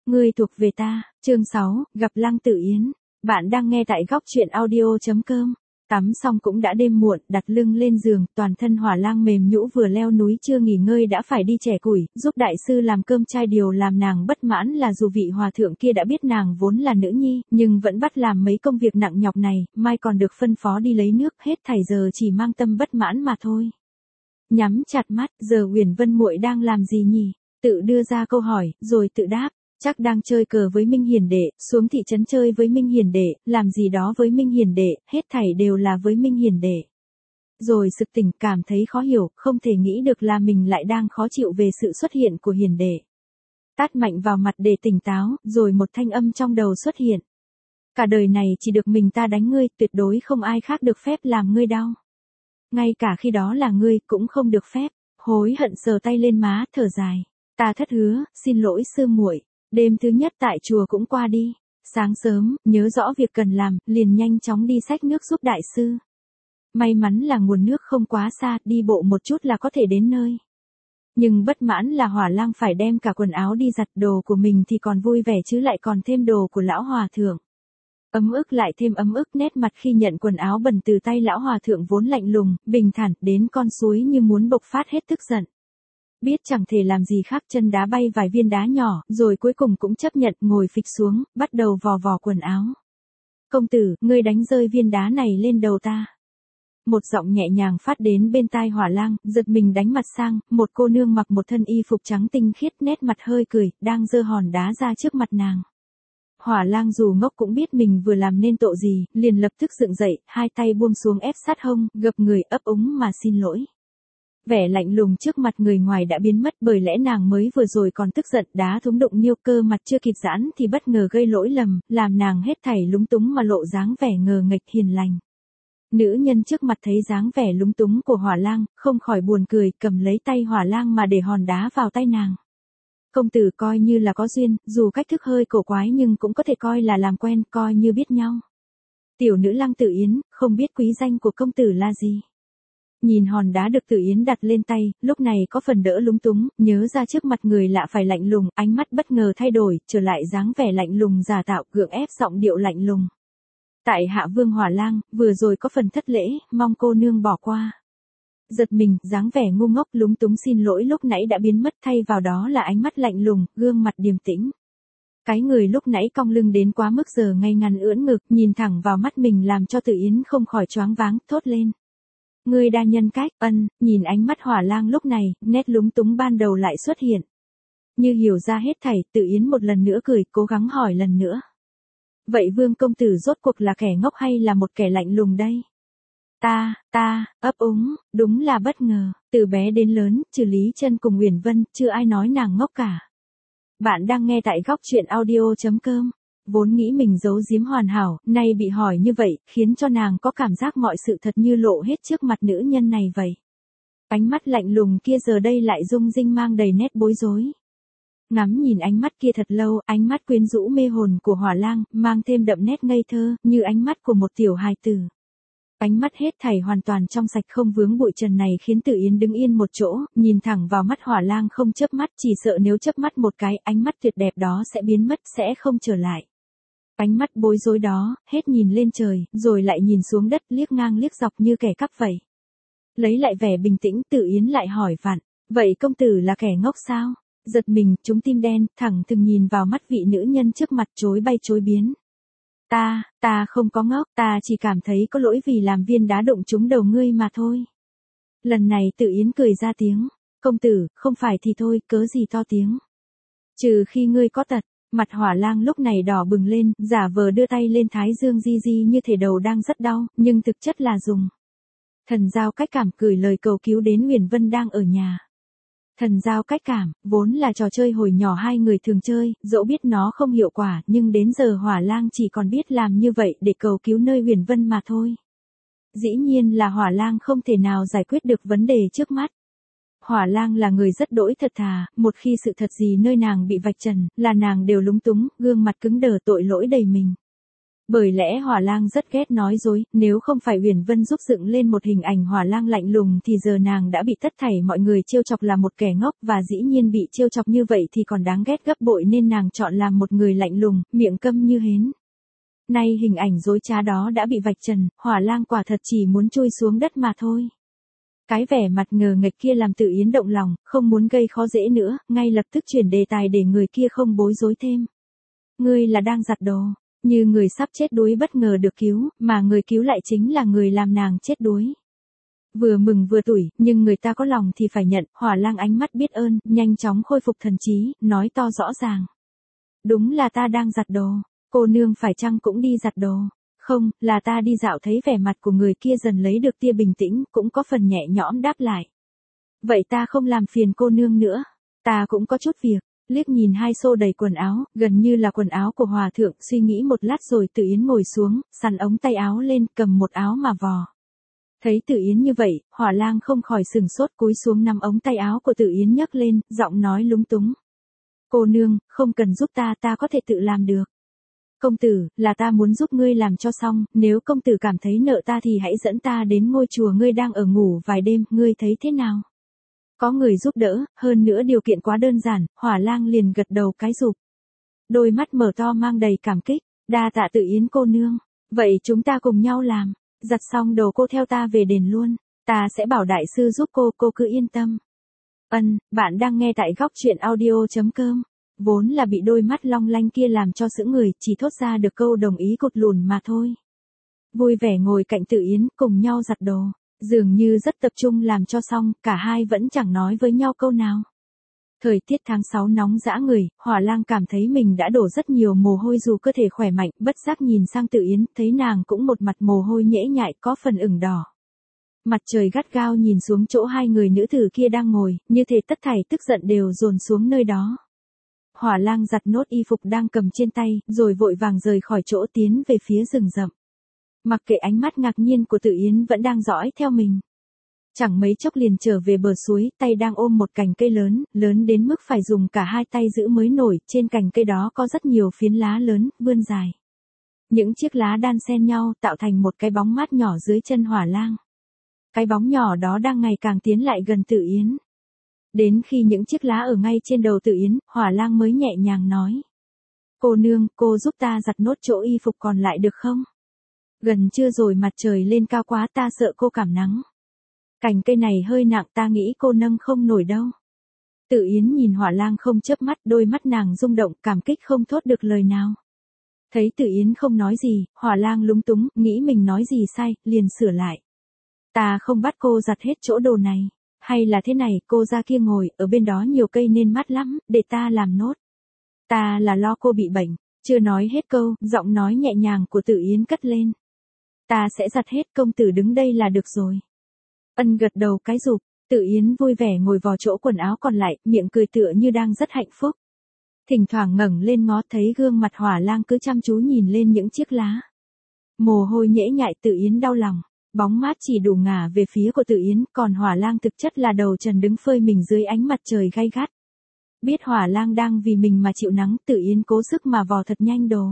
Ngươi thuộc về ta, chương 6, gặp Lăng Tử Yến. Bạn đang nghe tại góc truyện audio.com. Tắm xong cũng đã đêm muộn, đặt lưng lên giường, toàn thân Hỏa Lang mềm nhũ vừa leo núi chưa nghỉ ngơi đã phải đi chẻ củi, giúp đại sư làm cơm trai. Điều làm nàng bất mãn là dù vị hòa thượng kia đã biết nàng vốn là nữ nhi, nhưng vẫn bắt làm mấy công việc nặng nhọc này, mai còn được phân phó đi lấy nước, hết thảy giờ chỉ mang tâm bất mãn mà thôi. Nhắm chặt mắt, giờ Uyển Vân muội đang làm gì nhỉ? Tự đưa ra câu hỏi, rồi tự đáp. Chắc đang chơi cờ với Minh Hiền Đệ, xuống thị trấn chơi với Minh Hiền Đệ, làm gì đó với Minh Hiền Đệ, hết thảy đều là với Minh Hiền Đệ. Rồi sực tỉnh, cảm thấy khó hiểu, không thể nghĩ được là mình lại đang khó chịu về sự xuất hiện của Hiền Đệ. Tát mạnh vào mặt để tỉnh táo, rồi một thanh âm trong đầu xuất hiện. Cả đời này chỉ được mình ta đánh ngươi, tuyệt đối không ai khác được phép làm ngươi đau. Ngay cả khi đó là ngươi, cũng không được phép. Hối hận sờ tay lên má, thở dài. Ta thất hứa, xin lỗi sư muội. Đêm thứ nhất tại chùa cũng qua đi. Sáng sớm, nhớ rõ việc cần làm, liền nhanh chóng đi xách nước giúp đại sư. May mắn là nguồn nước không quá xa, đi bộ một chút là có thể đến nơi. Nhưng bất mãn là Hỏa Lang phải đem cả quần áo đi giặt, đồ của mình thì còn vui vẻ chứ lại còn thêm đồ của lão hòa thượng. Ấm ức lại thêm ấm ức, nét mặt khi nhận quần áo bẩn từ tay lão hòa thượng vốn lạnh lùng, bình thản, đến con suối như muốn bộc phát hết tức giận. Biết chẳng thể làm gì khác, chân đá bay vài viên đá nhỏ, rồi cuối cùng cũng chấp nhận, ngồi phịch xuống, bắt đầu vò vò quần áo. Công tử, ngươi đánh rơi viên đá này lên đầu ta. Một giọng nhẹ nhàng phát đến bên tai Hỏa Lang, giật mình đánh mặt sang, một cô nương mặc một thân y phục trắng tinh khiết, nét mặt hơi cười, đang giơ hòn đá ra trước mặt nàng. Hỏa Lang dù ngốc cũng biết mình vừa làm nên tội gì, liền lập tức dựng dậy, hai tay buông xuống ép sát hông, gập người ấp úng mà xin lỗi. Vẻ lạnh lùng trước mặt người ngoài đã biến mất, bởi lẽ nàng mới vừa rồi còn tức giận, đá thúng đụng Niêu Cơ mặt chưa kịp giãn thì bất ngờ gây lỗi lầm, làm nàng hết thảy lúng túng mà lộ dáng vẻ ngờ nghệch hiền lành. Nữ nhân trước mặt thấy dáng vẻ lúng túng của Hỏa Lang, không khỏi buồn cười, cầm lấy tay Hỏa Lang mà để hòn đá vào tay nàng. Công tử coi như là có duyên, dù cách thức hơi cổ quái nhưng cũng có thể coi là làm quen, coi như biết nhau. Tiểu nữ Lăng Tử Yến, không biết quý danh của công tử là gì? Nhìn hòn đá được Tử Yến đặt lên tay, lúc này có phần đỡ lúng túng, nhớ ra trước mặt người lạ phải lạnh lùng, ánh mắt bất ngờ thay đổi, trở lại dáng vẻ lạnh lùng giả tạo, gượng ép giọng điệu lạnh lùng. Tại hạ Vương Hỏa Lang, vừa rồi có phần thất lễ, mong cô nương bỏ qua. Giật mình, dáng vẻ ngu ngốc lúng túng xin lỗi lúc nãy đã biến mất, thay vào đó là ánh mắt lạnh lùng, gương mặt điềm tĩnh. Cái người lúc nãy cong lưng đến quá mức giờ ngay ngắn ưỡn ngực, nhìn thẳng vào mắt mình làm cho Tử Yến không khỏi choáng váng, thốt lên. Ngươi đa nhân cách, nhìn ánh mắt Hỏa Lang lúc này, nét lúng túng ban đầu lại xuất hiện. Như hiểu ra hết thảy, Tử Yến một lần nữa cười, cố gắng hỏi lần nữa. Vậy Vương công tử rốt cuộc là kẻ ngốc hay là một kẻ lạnh lùng đây? Ta, ấp úng, đúng là bất ngờ, từ bé đến lớn, trừ Lý Chân cùng Uyển Vân, chưa ai nói nàng ngốc cả. Bạn đang nghe tại góc truyện audio.com. Vốn nghĩ mình giấu giếm hoàn hảo, nay bị hỏi như vậy, khiến cho nàng có cảm giác mọi sự thật như lộ hết trước mặt nữ nhân này vậy. Ánh mắt lạnh lùng kia giờ đây lại rung rinh mang đầy nét bối rối. Ngắm nhìn ánh mắt kia thật lâu, ánh mắt quyến rũ mê hồn của Hỏa Lang, mang thêm đậm nét ngây thơ, như ánh mắt của một tiểu hài tử. Ánh mắt hết thảy hoàn toàn trong sạch không vướng bụi trần này khiến Tử Yến đứng yên một chỗ, nhìn thẳng vào mắt Hỏa Lang không chớp mắt, chỉ sợ nếu chớp mắt một cái, ánh mắt tuyệt đẹp đó sẽ biến mất, sẽ không trở lại. Ánh mắt bối rối đó, hết nhìn lên trời, rồi lại nhìn xuống đất, liếc ngang liếc dọc như kẻ cắp vậy. Lấy lại vẻ bình tĩnh, Tử Yến lại hỏi vặn, vậy công tử là kẻ ngốc sao? Giật mình, trúng tim đen, thẳng thừng nhìn vào mắt vị nữ nhân trước mặt, chối bay chối biến. Ta không có ngốc, ta chỉ cảm thấy có lỗi vì làm viên đá đụng trúng đầu ngươi mà thôi. Lần này Tử Yến cười ra tiếng, công tử, không phải thì thôi, cớ gì to tiếng. Trừ khi ngươi có tật. Mặt Hỏa Lang lúc này đỏ bừng lên, giả vờ đưa tay lên thái dương di di như thể đầu đang rất đau, nhưng thực chất là dùng thần giao cách cảm gửi lời cầu cứu đến Uyển Vân đang ở nhà. Thần giao cách cảm, vốn là trò chơi hồi nhỏ hai người thường chơi, dẫu biết nó không hiệu quả, nhưng đến giờ Hỏa Lang chỉ còn biết làm như vậy để cầu cứu nơi Uyển Vân mà thôi. Dĩ nhiên là Hỏa Lang không thể nào giải quyết được vấn đề trước mắt. Hỏa Lang là người rất đỗi thật thà, một khi sự thật gì nơi nàng bị vạch trần, là nàng đều lúng túng, gương mặt cứng đờ tội lỗi đầy mình. Bởi lẽ Hỏa Lang rất ghét nói dối, nếu không phải Uyển Vân giúp dựng lên một hình ảnh Hỏa Lang lạnh lùng thì giờ nàng đã bị tất thảy mọi người trêu chọc là một kẻ ngốc, và dĩ nhiên bị trêu chọc như vậy thì còn đáng ghét gấp bội, nên nàng chọn làm một người lạnh lùng, miệng câm như hến. Nay hình ảnh dối trá đó đã bị vạch trần, Hỏa Lang quả thật chỉ muốn chui xuống đất mà thôi. Cái vẻ mặt ngờ nghệch kia làm Tử Yến động lòng, không muốn gây khó dễ nữa, ngay lập tức chuyển đề tài để người kia không bối rối thêm. Ngươi là đang giặt đồ, như người sắp chết đuối bất ngờ được cứu, mà người cứu lại chính là người làm nàng chết đuối. Vừa mừng vừa tủi, nhưng người ta có lòng thì phải nhận. Hỏa Lang ánh mắt biết ơn, nhanh chóng khôi phục thần trí, nói to rõ ràng. Đúng là ta đang giặt đồ, cô nương phải chăng cũng đi giặt đồ? Không, là ta đi dạo. Thấy vẻ mặt của người kia dần lấy được tia bình tĩnh, cũng có phần nhẹ nhõm đáp lại. Vậy ta không làm phiền cô nương nữa, ta cũng có chút việc. Liếc nhìn hai xô đầy quần áo, gần như là quần áo của hòa thượng, suy nghĩ một lát rồi Tử Yến ngồi xuống, xắn ống tay áo lên, cầm một áo mà vò. Thấy Tử Yến như vậy, Hỏa Lang không khỏi sừng sốt, cúi xuống nắm ống tay áo của Tử Yến nhấc lên, giọng nói lúng túng. Cô nương, không cần giúp ta, ta có thể tự làm được. Công tử, là ta muốn giúp ngươi làm cho xong, nếu công tử cảm thấy nợ ta thì hãy dẫn ta đến ngôi chùa ngươi đang ở ngủ vài đêm, ngươi thấy thế nào? Có người giúp đỡ, hơn nữa điều kiện quá đơn giản, Hỏa Lang liền gật đầu cái rụp. Đôi mắt mở to mang đầy cảm kích, đa tạ Tử Yến cô nương. Vậy chúng ta cùng nhau làm, giặt xong đồ cô theo ta về đền luôn, ta sẽ bảo đại sư giúp cô cứ yên tâm. Bạn đang nghe tại Góc Chuyện Audio.com. Vốn là bị đôi mắt long lanh kia làm cho sững người, chỉ thốt ra được câu đồng ý cụt lùn mà thôi. Vui vẻ ngồi cạnh Tử Yến cùng nhau giặt đồ. Dường như rất tập trung làm cho xong, cả hai vẫn chẳng nói với nhau câu nào. Thời tiết tháng 6 nóng dã người, Hỏa Lang cảm thấy mình đã đổ rất nhiều mồ hôi dù cơ thể khỏe mạnh, bất giác nhìn sang Tử Yến, thấy nàng cũng một mặt mồ hôi nhễ nhại có phần ửng đỏ. Mặt trời gắt gao nhìn xuống chỗ hai người nữ tử kia đang ngồi, như thể tất thảy tức giận đều dồn xuống nơi đó. Hỏa Lang giặt nốt y phục đang cầm trên tay, rồi vội vàng rời khỏi chỗ tiến về phía rừng rậm. Mặc kệ ánh mắt ngạc nhiên của Tử Yến vẫn đang dõi theo mình. Chẳng mấy chốc liền trở về bờ suối, tay đang ôm một cành cây lớn, lớn đến mức phải dùng cả hai tay giữ mới nổi, trên cành cây đó có rất nhiều phiến lá lớn, vươn dài. Những chiếc lá đan xen nhau tạo thành một cái bóng mát nhỏ dưới chân Hỏa Lang. Cái bóng nhỏ đó đang ngày càng tiến lại gần Tử Yến. Đến khi những chiếc lá ở ngay trên đầu Tử Yến, Hỏa Lang mới nhẹ nhàng nói. Cô nương, cô giúp ta giặt nốt chỗ y phục còn lại được không? Gần trưa rồi mặt trời lên cao quá, ta sợ cô cảm nắng. Cành cây này hơi nặng, ta nghĩ cô nâng không nổi đâu. Tử Yến nhìn Hỏa Lang không chớp mắt, đôi mắt nàng rung động, cảm kích không thốt được lời nào. Thấy Tử Yến không nói gì, Hỏa Lang lúng túng, nghĩ mình nói gì sai, liền sửa lại. Ta không bắt cô giặt hết chỗ đồ này. Hay là thế này, cô ra kia ngồi, ở bên đó nhiều cây nên mát lắm, để ta làm nốt. Ta là lo cô bị bệnh. Chưa nói hết câu, giọng nói nhẹ nhàng của Tử Yến cất lên. Ta sẽ giặt hết, công tử đứng đây là được rồi. Gật đầu cái rụp, Tử Yến vui vẻ ngồi vào chỗ quần áo còn lại, miệng cười tựa như đang rất hạnh phúc. Thỉnh thoảng ngẩng lên ngó thấy gương mặt Hỏa Lang cứ chăm chú nhìn lên những chiếc lá. Mồ hôi nhễ nhại, Tử Yến đau lòng. Bóng mát chỉ đủ ngả về phía của Tử Yến, còn Hỏa Lang thực chất là đầu trần đứng phơi mình dưới ánh mặt trời gay gắt. Biết Hỏa Lang đang vì mình mà chịu nắng, Tử Yến cố sức mà vò thật nhanh đồ.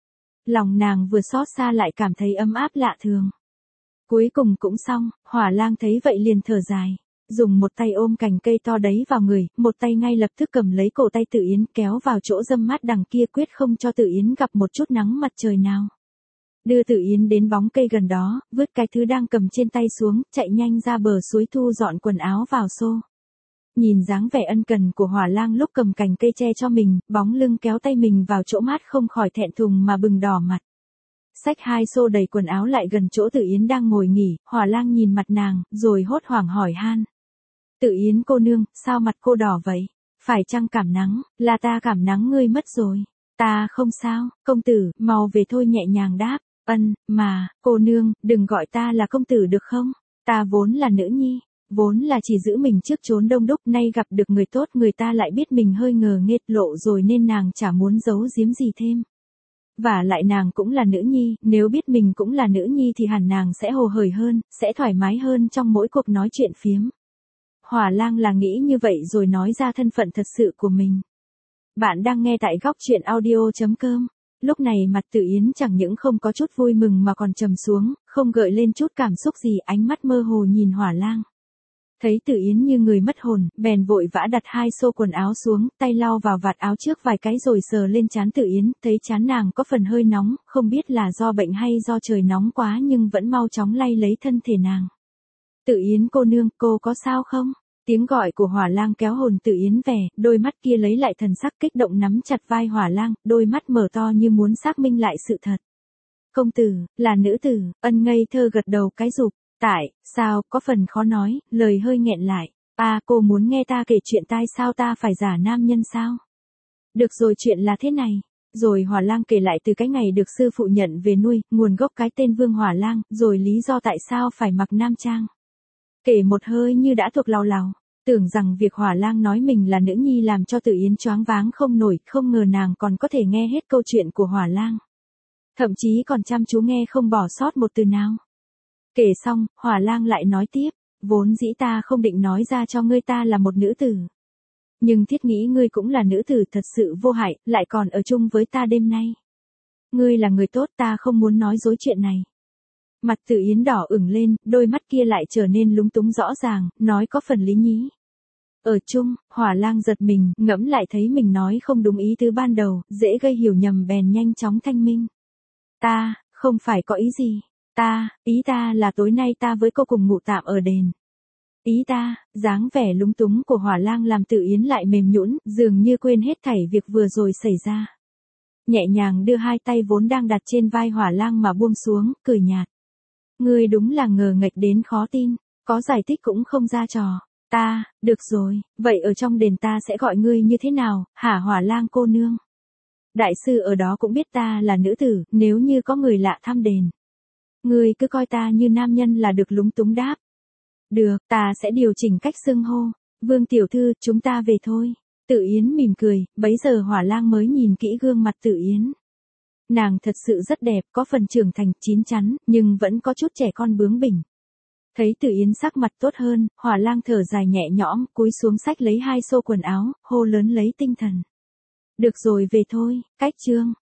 Lòng nàng vừa xót xa lại cảm thấy ấm áp lạ thường. Cuối cùng cũng xong, Hỏa Lang thấy vậy liền thở dài. Dùng một tay ôm cành cây to đấy vào người, một tay ngay lập tức cầm lấy cổ tay Tử Yến kéo vào chỗ râm mát đằng kia, quyết không cho Tử Yến gặp một chút nắng mặt trời nào. Đưa Tử Yến đến bóng cây gần đó, vứt cái thứ đang cầm trên tay xuống, chạy nhanh ra bờ suối thu dọn quần áo vào xô. Nhìn dáng vẻ ân cần của Hỏa Lang lúc cầm cành cây che cho mình, bóng lưng kéo tay mình vào chỗ mát không khỏi thẹn thùng mà bừng đỏ mặt. Xách hai xô đầy quần áo lại gần chỗ Tử Yến đang ngồi nghỉ, Hỏa Lang nhìn mặt nàng, rồi hốt hoảng hỏi han. Tử Yến cô nương, sao mặt cô đỏ vậy? Phải chăng cảm nắng? Là ta cảm nắng ngươi mất rồi. Ta không sao, công tử, mau về thôi, nhẹ nhàng đáp. Mà, cô nương, đừng gọi ta là công tử được không? Ta vốn là nữ nhi, vốn là chỉ giữ mình trước chốn đông đúc, nay gặp được người tốt người ta lại biết mình hơi ngờ nghệch lộ rồi nên nàng chả muốn giấu giếm gì thêm. Và lại nàng cũng là nữ nhi, nếu biết mình cũng là nữ nhi thì hẳn nàng sẽ hồ hởi hơn, sẽ thoải mái hơn trong mỗi cuộc nói chuyện phiếm. Hỏa Lang là nghĩ như vậy rồi nói ra thân phận thật sự của mình. Bạn đang nghe tại Góc Chuyện Audio.com. Lúc này mặt Tử Yến chẳng những không có chút vui mừng mà còn trầm xuống, không gợi lên chút cảm xúc gì, ánh mắt mơ hồ nhìn Hỏa Lang. Thấy Tử Yến như người mất hồn, bèn vội vã đặt 2 xô quần áo xuống, tay lau vào vạt áo trước vài cái rồi sờ lên trán Tử Yến, thấy trán nàng có phần hơi nóng, không biết là do bệnh hay do trời nóng quá nhưng vẫn mau chóng lay lấy thân thể nàng. Tử Yến cô nương, cô có sao không? Tiếng gọi của Hỏa Lang kéo hồn Tử Yến về, đôi mắt kia lấy lại thần sắc kích động nắm chặt vai Hỏa Lang, đôi mắt mở to như muốn xác minh lại sự thật. Công tử, là nữ tử, ân ngây thơ gật đầu cái rụp. Tại, sao, có phần khó nói, lời hơi nghẹn lại. Cô muốn nghe ta kể chuyện tai sao, ta phải giả nam nhân sao? Được rồi, chuyện là thế này. Rồi Hỏa Lang kể lại từ cái ngày được sư phụ nhận về nuôi, nguồn gốc cái tên Vương Hỏa Lang, rồi lý do tại sao phải mặc nam trang. Kể một hơi như đã thuộc lào lào. Tưởng rằng việc Hỏa Lang nói mình là nữ nhi làm cho Tử Yến choáng váng không nổi, không ngờ nàng còn có thể nghe hết câu chuyện của Hỏa Lang. Thậm chí còn chăm chú nghe không bỏ sót một từ nào. Kể xong, Hỏa Lang lại nói tiếp, vốn dĩ ta không định nói ra cho ngươi ta là một nữ tử. Nhưng thiết nghĩ ngươi cũng là nữ tử thật sự vô hại, lại còn ở chung với ta đêm nay. Ngươi là người tốt, ta không muốn nói dối chuyện này. Mặt Tử Yến đỏ ửng lên, đôi mắt kia lại trở nên lúng túng rõ ràng, nói có phần lý nhí. Ở chung, Hỏa Lang giật mình, ngẫm lại thấy mình nói không đúng ý tứ ban đầu, dễ gây hiểu nhầm bèn nhanh chóng thanh minh. Ta, không phải có ý gì. Ý ta là tối nay ta với cô cùng ngủ tạm ở đền. Ý ta, dáng vẻ lúng túng của Hỏa Lang làm Tử Yến lại mềm nhũn, dường như quên hết thảy việc vừa rồi xảy ra. Nhẹ nhàng đưa 2 tay vốn đang đặt trên vai Hỏa Lang mà buông xuống, cười nhạt. Ngươi đúng là ngờ nghệch đến khó tin, có giải thích cũng không ra trò. Được rồi, vậy ở trong đền ta sẽ gọi ngươi như thế nào, hả Hỏa Lang cô nương? Đại sư ở đó cũng biết ta là nữ tử, nếu như có người lạ thăm đền. Ngươi cứ coi ta như nam nhân là được, lúng túng đáp. Được, ta sẽ điều chỉnh cách xưng hô. Vương tiểu thư, chúng ta về thôi. Tử Yến mỉm cười, bấy giờ Hỏa Lang mới nhìn kỹ gương mặt Tử Yến. Nàng thật sự rất đẹp, có phần trưởng thành, chín chắn, nhưng vẫn có chút trẻ con bướng bỉnh. Thấy Tử Yến sắc mặt tốt hơn, Hỏa Lang thở dài nhẹ nhõm, cúi xuống xách lấy 2 xô quần áo, hô lớn lấy tinh thần. Được rồi, về thôi, cách chương.